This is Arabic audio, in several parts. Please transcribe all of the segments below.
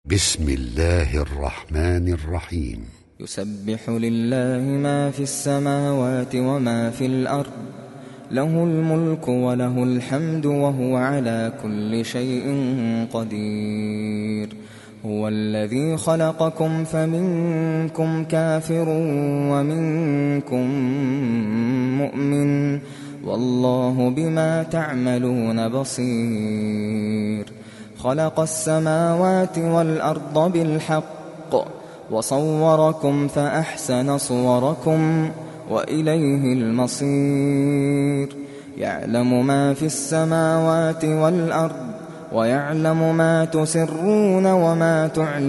بسم الله الرحمن الرحيم. يسبح لله ما في السماوات وما في الأرض، له الملك وله الحمد وهو على كل شيء قدير. هو الذي خلقكم فمنكم كافر ومنكم مؤمن، والله بما تعملون بصير. خلق السماوات والأرض بالحق وصوركم فأحسن صوركم وإليه المصير. يعلم ما في السماوات والأرض ويعلم ما تسرون وما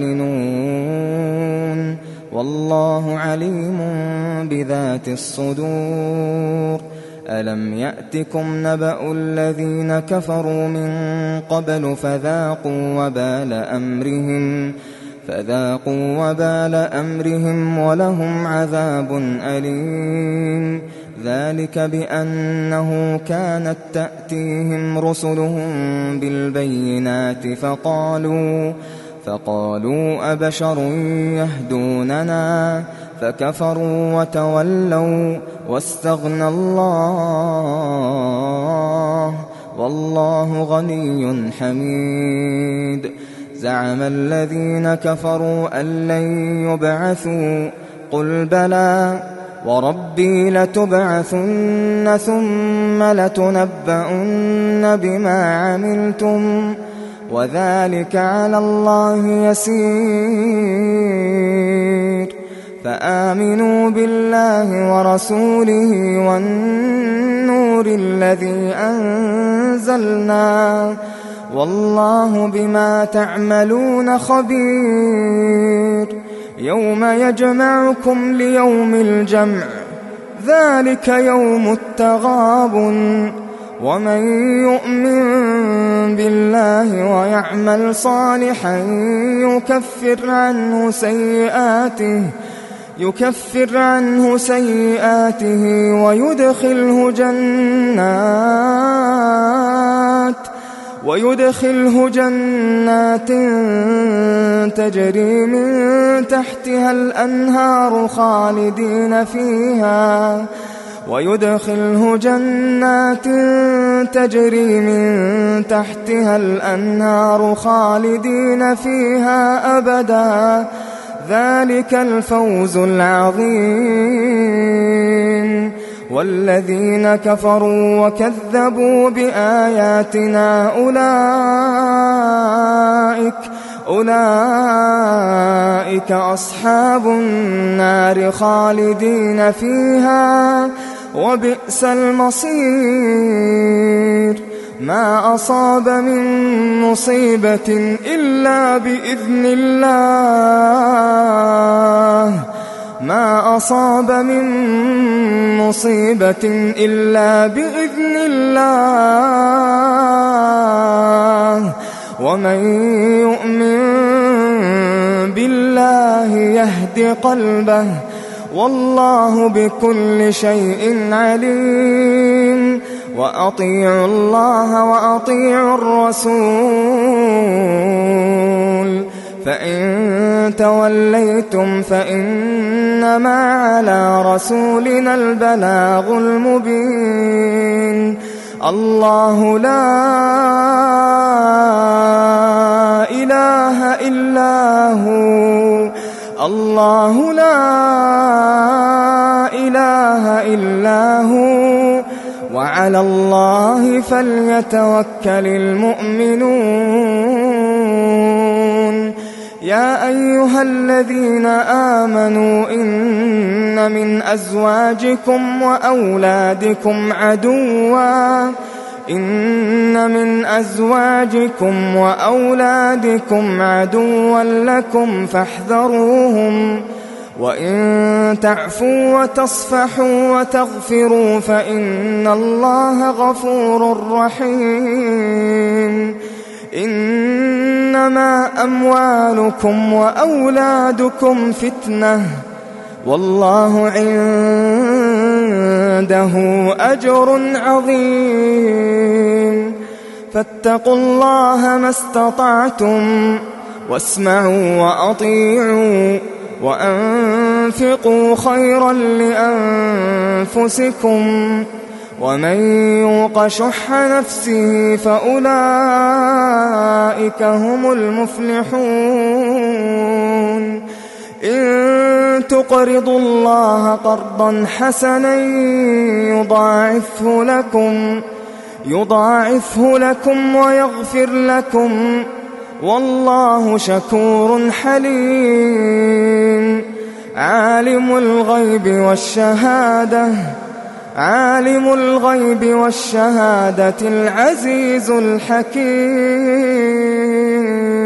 تعلنون، والله عليم بذات الصدور. ألم يأتكم نبأ الذين كفروا من قبل فذاقوا وبال أمرهم ولهم عذاب أليم. ذلك بأنه كانت تأتيهم رسلهم بالبينات فقالوا أبشر يهدوننا، فكفروا وتولوا واستغنى الله، والله غني حميد. زعم الذين كفروا أن لن يبعثوا، قل بلى وربي لتبعثن ثم لتنبؤن بما عملتم، وذلك على الله يسير. فآمنوا بالله ورسوله والنور الذي أنزلنا، والله بما تعملون خبير. يوم يجمعكم ليوم الجمع، ذلك يوم التغابن. ومن يؤمن بالله ويعمل صالحا يكفر عنه سيئاته ويدخله جنات تجري من تحتها الأنهار خالدين فيها أبدا، ذلك الفوز العظيم. والذين كفروا وكذبوا بآياتنا أولئك أصحاب النار خالدين فيها، وبئس المصير. ما أصاب من مصيبة إلا بإذن الله، ومن يؤمن بالله يهد قلبه، والله بكل شيء عليم. وأطيعوا الله وأطيعوا الرسول، فإن توليتم فإنما على رسولنا البلاغ المبين. الله لا إله إلا هو، وعلى الله فليتوكل المؤمنون. يا أيها الذين آمنوا إن من أزواجكم وأولادكم عدوا لكم فاحذروهم، وإن تعفوا وتصفحوا وتغفروا فإن الله غفور رحيم. إنما أموالكم وأولادكم فتنة، والله عنده أجر عظيم. فاتقوا الله ما استطعتم، واسمعوا وأطيعوا وأنفقوا خيرا لأنفسكم ومن يوق شح نفسه فأولئك هم المفلحون إن تقرضوا الله قرضا حسنا يضاعفه لكم ويغفر لكم والله شكور حليم عالم الغيب والشهادة العزيز الحكيم.